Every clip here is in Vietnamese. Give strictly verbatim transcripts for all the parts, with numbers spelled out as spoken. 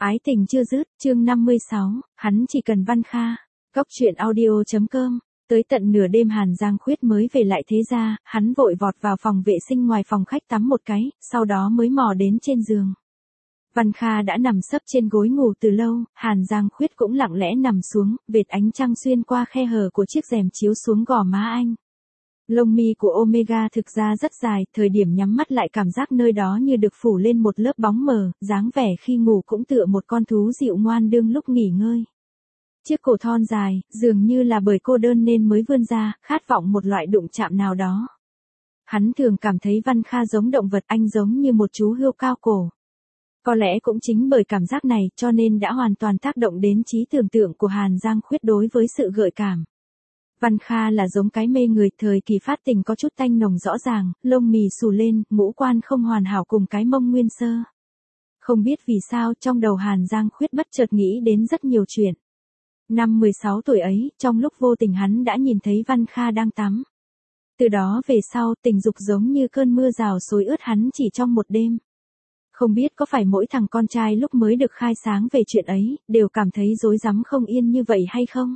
Ái tình chưa dứt, chương năm mươi sáu, hắn chỉ cần Văn Kha. Góc truyện audio chấm com. Tới tận nửa đêm Hàn Giang Khuyết mới về lại thế ra, hắn vội vọt vào phòng vệ sinh ngoài phòng khách tắm một cái, sau đó mới mò đến trên giường. Văn Kha đã nằm sấp trên gối ngủ từ lâu, Hàn Giang Khuyết cũng lặng lẽ nằm xuống, vệt ánh trăng xuyên qua khe hở của chiếc rèm chiếu xuống gò má anh. Lông mi của Omega thực ra rất dài, thời điểm nhắm mắt lại cảm giác nơi đó như được phủ lên một lớp bóng mờ, dáng vẻ khi ngủ cũng tựa một con thú dịu ngoan đương lúc nghỉ ngơi. Chiếc cổ thon dài, dường như là bởi cô đơn nên mới vươn ra, khát vọng một loại đụng chạm nào đó. Hắn thường cảm thấy Văn Kha giống động vật, anh giống như một chú hươu cao cổ. Có lẽ cũng chính bởi cảm giác này cho nên đã hoàn toàn tác động đến trí tưởng tượng của Hàn Giang Khuyết đối với sự gợi cảm. Văn Kha là giống cái mê người, thời kỳ phát tình có chút tanh nồng rõ ràng, lông mì xù lên, ngũ quan không hoàn hảo cùng cái mông nguyên sơ. Không biết vì sao trong đầu Hàn Giang Khuyết bất chợt nghĩ đến rất nhiều chuyện. Năm mười sáu tuổi ấy, trong lúc vô tình hắn đã nhìn thấy Văn Kha đang tắm. Từ đó về sau, tình dục giống như cơn mưa rào xối ướt hắn chỉ trong một đêm. Không biết có phải mỗi thằng con trai lúc mới được khai sáng về chuyện ấy, đều cảm thấy rối rắm không yên như vậy hay không?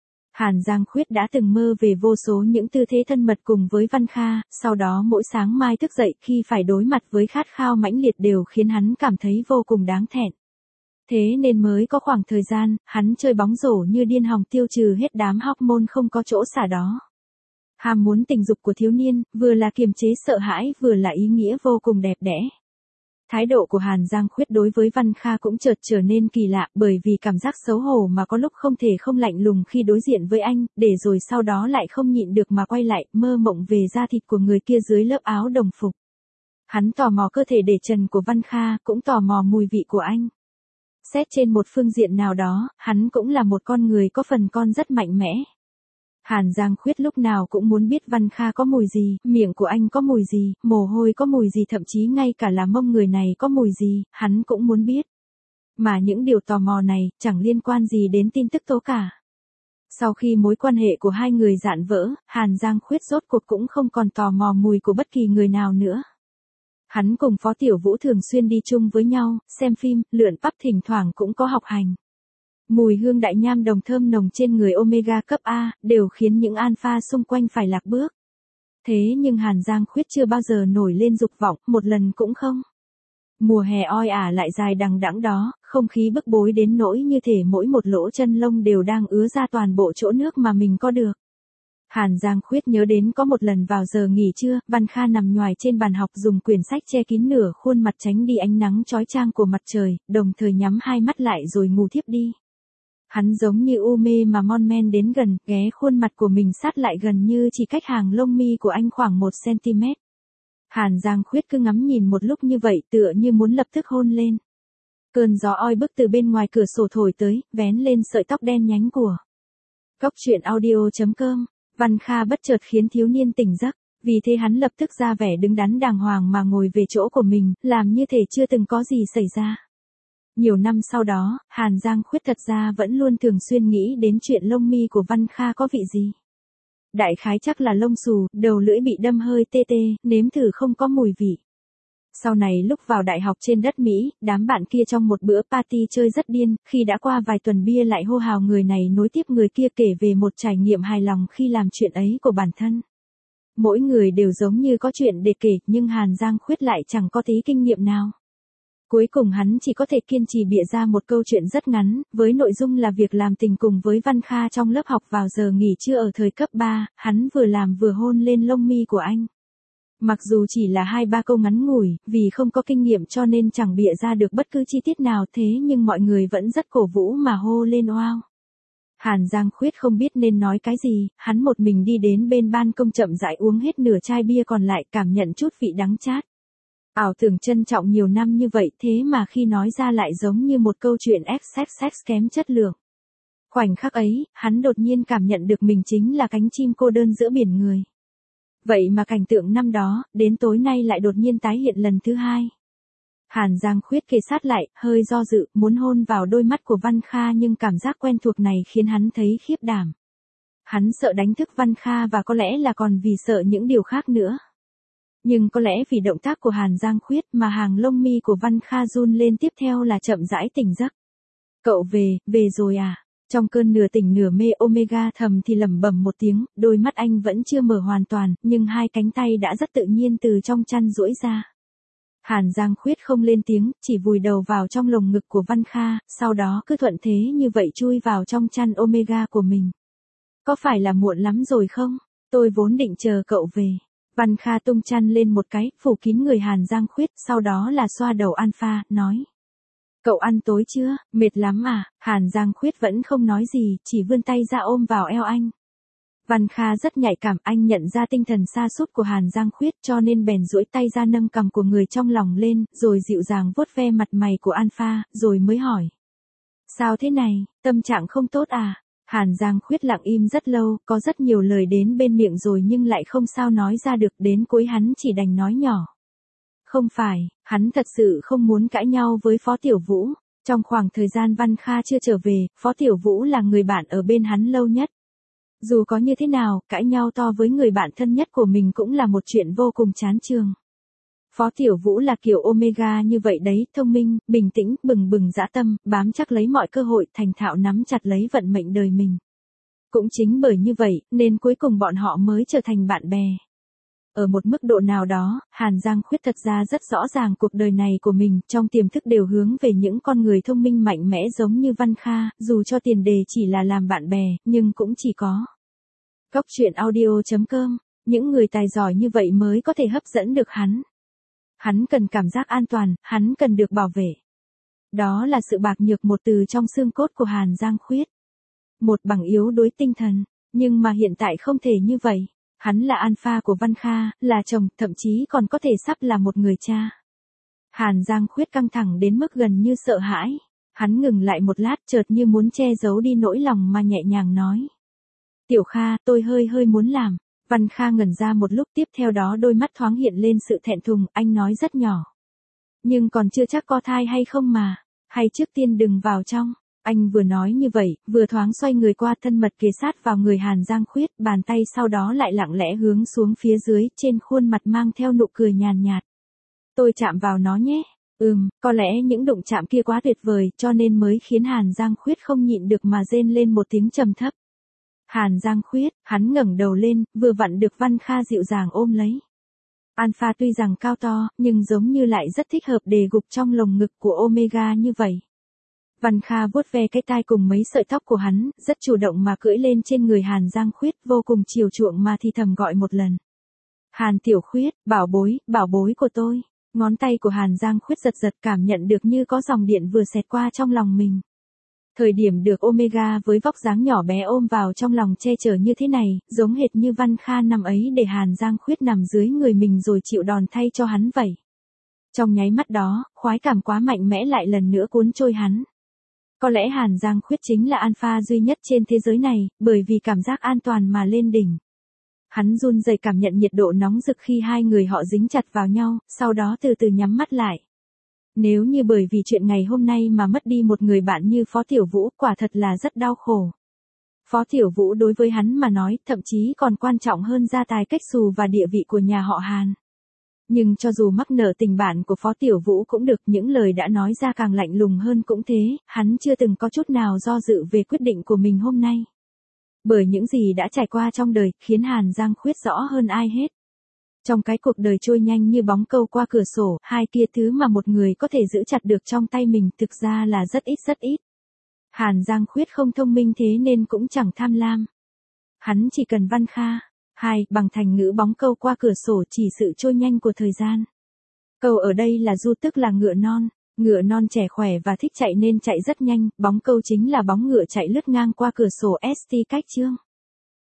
Hàn Giang Khuyết đã từng mơ về vô số những tư thế thân mật cùng với Văn Kha, sau đó mỗi sáng mai thức dậy khi phải đối mặt với khát khao mãnh liệt đều khiến hắn cảm thấy vô cùng đáng thẹn. Thế nên mới có khoảng thời gian, hắn chơi bóng rổ như điên hòng tiêu trừ hết đám hormone không có chỗ xả đó. Ham muốn tình dục của thiếu niên, vừa là kiềm chế sợ hãi vừa là ý nghĩa vô cùng đẹp đẽ. Thái độ của Hàn Giang Khuyết đối với Văn Kha cũng chợt trở nên kỳ lạ bởi vì cảm giác xấu hổ mà có lúc không thể không lạnh lùng khi đối diện với anh, để rồi sau đó lại không nhịn được mà quay lại mơ mộng về da thịt của người kia dưới lớp áo đồng phục. Hắn tò mò cơ thể để trần của Văn Kha, cũng tò mò mùi vị của anh. Xét trên một phương diện nào đó, hắn cũng là một con người có phần con rất mạnh mẽ. Hàn Giang Khuyết lúc nào cũng muốn biết Văn Kha có mùi gì, miệng của anh có mùi gì, mồ hôi có mùi gì, thậm chí ngay cả là mông người này có mùi gì, hắn cũng muốn biết. Mà những điều tò mò này, chẳng liên quan gì đến tin tức tố cả. Sau khi mối quan hệ của hai người rạn vỡ, Hàn Giang Khuyết rốt cuộc cũng không còn tò mò mùi của bất kỳ người nào nữa. Hắn cùng Phó Tiểu Vũ thường xuyên đi chung với nhau, xem phim, lượn bắp, thỉnh thoảng cũng có học hành. Mùi hương đại nham đồng thơm nồng trên người Omega cấp A, đều khiến những alpha xung quanh phải lạc bước. Thế nhưng Hàn Giang Khuyết chưa bao giờ nổi lên dục vọng, một lần cũng không. Mùa hè oi ả lại dài đằng đẵng đó, không khí bức bối đến nỗi như thể mỗi một lỗ chân lông đều đang ứa ra toàn bộ chỗ nước mà mình có được. Hàn Giang Khuyết nhớ đến có một lần vào giờ nghỉ trưa, Văn Kha nằm nhoài trên bàn học dùng quyển sách che kín nửa khuôn mặt tránh đi ánh nắng chói chang của mặt trời, đồng thời nhắm hai mắt lại rồi ngủ thiếp đi. Hắn giống như u mê mà mon men đến gần, ghé khuôn mặt của mình sát lại gần như chỉ cách hàng lông mi của anh khoảng một xăng-ti-mét. Hàn Giang Khuyết cứ ngắm nhìn một lúc như vậy tựa như muốn lập tức hôn lên. Cơn gió oi bức từ bên ngoài cửa sổ thổi tới, vén lên sợi tóc đen nhánh của. Góc truyện audio chấm com. Văn Kha bất chợt khiến thiếu niên tỉnh giấc, vì thế hắn lập tức ra vẻ đứng đắn đàng hoàng mà ngồi về chỗ của mình, làm như thể chưa từng có gì xảy ra. Nhiều năm sau đó, Hàn Giang Khuyết thật ra vẫn luôn thường xuyên nghĩ đến chuyện lông mi của Văn Kha có vị gì. Đại khái chắc là lông xù, đầu lưỡi bị đâm hơi tê tê, nếm thử không có mùi vị. Sau này lúc vào đại học trên đất Mỹ, đám bạn kia trong một bữa party chơi rất điên, khi đã qua vài tuần bia lại hô hào người này nối tiếp người kia kể về một trải nghiệm hài lòng khi làm chuyện ấy của bản thân. Mỗi người đều giống như có chuyện để kể, nhưng Hàn Giang Khuyết lại chẳng có tí kinh nghiệm nào. Cuối cùng hắn chỉ có thể kiên trì bịa ra một câu chuyện rất ngắn, với nội dung là việc làm tình cùng với Văn Kha trong lớp học vào giờ nghỉ trưa ở thời cấp ba, hắn vừa làm vừa hôn lên lông mi của anh. Mặc dù chỉ là hai ba câu ngắn ngủi, vì không có kinh nghiệm cho nên chẳng bịa ra được bất cứ chi tiết nào, thế nhưng mọi người vẫn rất cổ vũ mà hô lên oao. Hàn Giang Khuyết không biết nên nói cái gì, hắn một mình đi đến bên ban công chậm rãi uống hết nửa chai bia còn lại, cảm nhận chút vị đắng chát. Ảo tưởng trân trọng nhiều năm như vậy, thế mà khi nói ra lại giống như một câu chuyện xxx kém chất lượng. Khoảnh khắc ấy, hắn đột nhiên cảm nhận được mình chính là cánh chim cô đơn giữa biển người. Vậy mà cảnh tượng năm đó, đến tối nay lại đột nhiên tái hiện lần thứ hai. Hàn Giang Khuyết kề sát lại, hơi do dự, muốn hôn vào đôi mắt của Văn Kha nhưng cảm giác quen thuộc này khiến hắn thấy khiếp đảm. Hắn sợ đánh thức Văn Kha và có lẽ là còn vì sợ những điều khác nữa. Nhưng có lẽ vì động tác của Hàn Giang Khuyết mà hàng lông mi của Văn Kha run lên, tiếp theo là chậm rãi tỉnh giấc. Cậu về, về rồi à? Trong cơn nửa tỉnh nửa mê, Omega thầm thì lẩm bẩm một tiếng, đôi mắt anh vẫn chưa mở hoàn toàn, nhưng hai cánh tay đã rất tự nhiên từ trong chăn duỗi ra. Hàn Giang Khuyết không lên tiếng, chỉ vùi đầu vào trong lồng ngực của Văn Kha, sau đó cứ thuận thế như vậy chui vào trong chăn Omega của mình. Có phải là muộn lắm rồi không? Tôi vốn định chờ cậu về. Văn Kha tung chăn lên một cái, phủ kín người Hàn Giang Khuyết, sau đó là xoa đầu Alpha, nói. Cậu ăn tối chưa, mệt lắm à? Hàn Giang Khuyết vẫn không nói gì, chỉ vươn tay ra ôm vào eo anh. Văn Kha rất nhạy cảm, anh nhận ra tinh thần sa sút của Hàn Giang Khuyết cho nên bèn duỗi tay ra nâng cằm của người trong lòng lên, rồi dịu dàng vuốt ve mặt mày của Alpha, rồi mới hỏi. Sao thế này, tâm trạng không tốt à? Hàn Giang Khuyết lặng im rất lâu, có rất nhiều lời đến bên miệng rồi nhưng lại không sao nói ra được, đến cuối hắn chỉ đành nói nhỏ. Không phải, hắn thật sự không muốn cãi nhau với Phó Tiểu Vũ. Trong khoảng thời gian Văn Kha chưa trở về, Phó Tiểu Vũ là người bạn ở bên hắn lâu nhất. Dù có như thế nào, cãi nhau to với người bạn thân nhất của mình cũng là một chuyện vô cùng chán chường. Phó Tiểu Vũ là kiểu Omega như vậy đấy, thông minh, bình tĩnh, bừng bừng dã tâm, bám chắc lấy mọi cơ hội, thành thạo nắm chặt lấy vận mệnh đời mình. Cũng chính bởi như vậy, nên cuối cùng bọn họ mới trở thành bạn bè. Ở một mức độ nào đó, Hàn Giang Khuyết thật ra rất rõ ràng cuộc đời này của mình, trong tiềm thức đều hướng về những con người thông minh mạnh mẽ giống như Văn Kha, dù cho tiền đề chỉ là làm bạn bè, nhưng cũng chỉ có. Góc truyện audio chấm com, những người tài giỏi như vậy mới có thể hấp dẫn được hắn. Hắn cần cảm giác an toàn, hắn cần được bảo vệ. Đó là sự bạc nhược một từ trong xương cốt của Hàn Giang Khuyết. Một bằng yếu đuối tinh thần, nhưng mà hiện tại không thể như vậy. Hắn là alpha của Văn Kha, là chồng, thậm chí còn có thể sắp là một người cha. Hàn Giang Khuyết căng thẳng đến mức gần như sợ hãi. Hắn ngừng lại một lát, chợt như muốn che giấu đi nỗi lòng mà nhẹ nhàng nói. Tiểu Kha, tôi hơi hơi muốn làm. Văn Kha ngẩn ra một lúc, tiếp theo đó đôi mắt thoáng hiện lên sự thẹn thùng, anh nói rất nhỏ. Nhưng còn chưa chắc có thai hay không mà, hay trước tiên đừng vào trong. Anh vừa nói như vậy, vừa thoáng xoay người qua, thân mật kề sát vào người Hàn Giang Khuyết, bàn tay sau đó lại lặng lẽ hướng xuống phía dưới, trên khuôn mặt mang theo nụ cười nhàn nhạt. Tôi chạm vào nó nhé. Ừm, có lẽ những đụng chạm kia quá tuyệt vời, cho nên mới khiến Hàn Giang Khuyết không nhịn được mà rên lên một tiếng trầm thấp. Hàn Giang Khuyết, hắn ngẩng đầu lên, vừa vặn được Văn Kha dịu dàng ôm lấy. Alpha tuy rằng cao to, nhưng giống như lại rất thích hợp để gục trong lồng ngực của Omega như vậy. Văn Kha vuốt ve cái tai cùng mấy sợi tóc của hắn, rất chủ động mà cưỡi lên trên người Hàn Giang Khuyết, vô cùng chiều chuộng mà thì thầm gọi một lần. Hàn Tiểu Khuyết, bảo bối, bảo bối của tôi. Ngón tay của Hàn Giang Khuyết giật giật, cảm nhận được như có dòng điện vừa xẹt qua trong lòng mình. Thời điểm được Omega với vóc dáng nhỏ bé ôm vào trong lòng che chở như thế này, giống hệt như Văn Kha năm ấy để Hàn Giang Khuyết nằm dưới người mình rồi chịu đòn thay cho hắn vậy. Trong nháy mắt đó, khoái cảm quá mạnh mẽ lại lần nữa cuốn trôi hắn. Có lẽ Hàn Giang Khuyết chính là alpha duy nhất trên thế giới này, bởi vì cảm giác an toàn mà lên đỉnh. Hắn run rẩy cảm nhận nhiệt độ nóng rực khi hai người họ dính chặt vào nhau, sau đó từ từ nhắm mắt lại. Nếu như bởi vì chuyện ngày hôm nay mà mất đi một người bạn như Phó Tiểu Vũ, quả thật là rất đau khổ. Phó Tiểu Vũ đối với hắn mà nói, thậm chí còn quan trọng hơn gia tài cách xù và địa vị của nhà họ Hàn. Nhưng cho dù mắc nợ tình bạn của Phó Tiểu Vũ cũng được, những lời đã nói ra càng lạnh lùng hơn cũng thế, hắn chưa từng có chút nào do dự về quyết định của mình hôm nay. Bởi những gì đã trải qua trong đời, khiến Hàn Giang Khuyết rõ hơn ai hết. Trong cái cuộc đời trôi nhanh như bóng câu qua cửa sổ, hai kia thứ mà một người có thể giữ chặt được trong tay mình thực ra là rất ít rất ít. Hàn Giang Khuyết không thông minh thế nên cũng chẳng tham lam. Hắn chỉ cần Văn Kha. Hai, bằng thành ngữ bóng câu qua cửa sổ chỉ sự trôi nhanh của thời gian. Câu ở đây là du, tức là ngựa non. Ngựa non trẻ khỏe và thích chạy nên chạy rất nhanh, bóng câu chính là bóng ngựa chạy lướt ngang qua cửa sổ ét tê cách chương.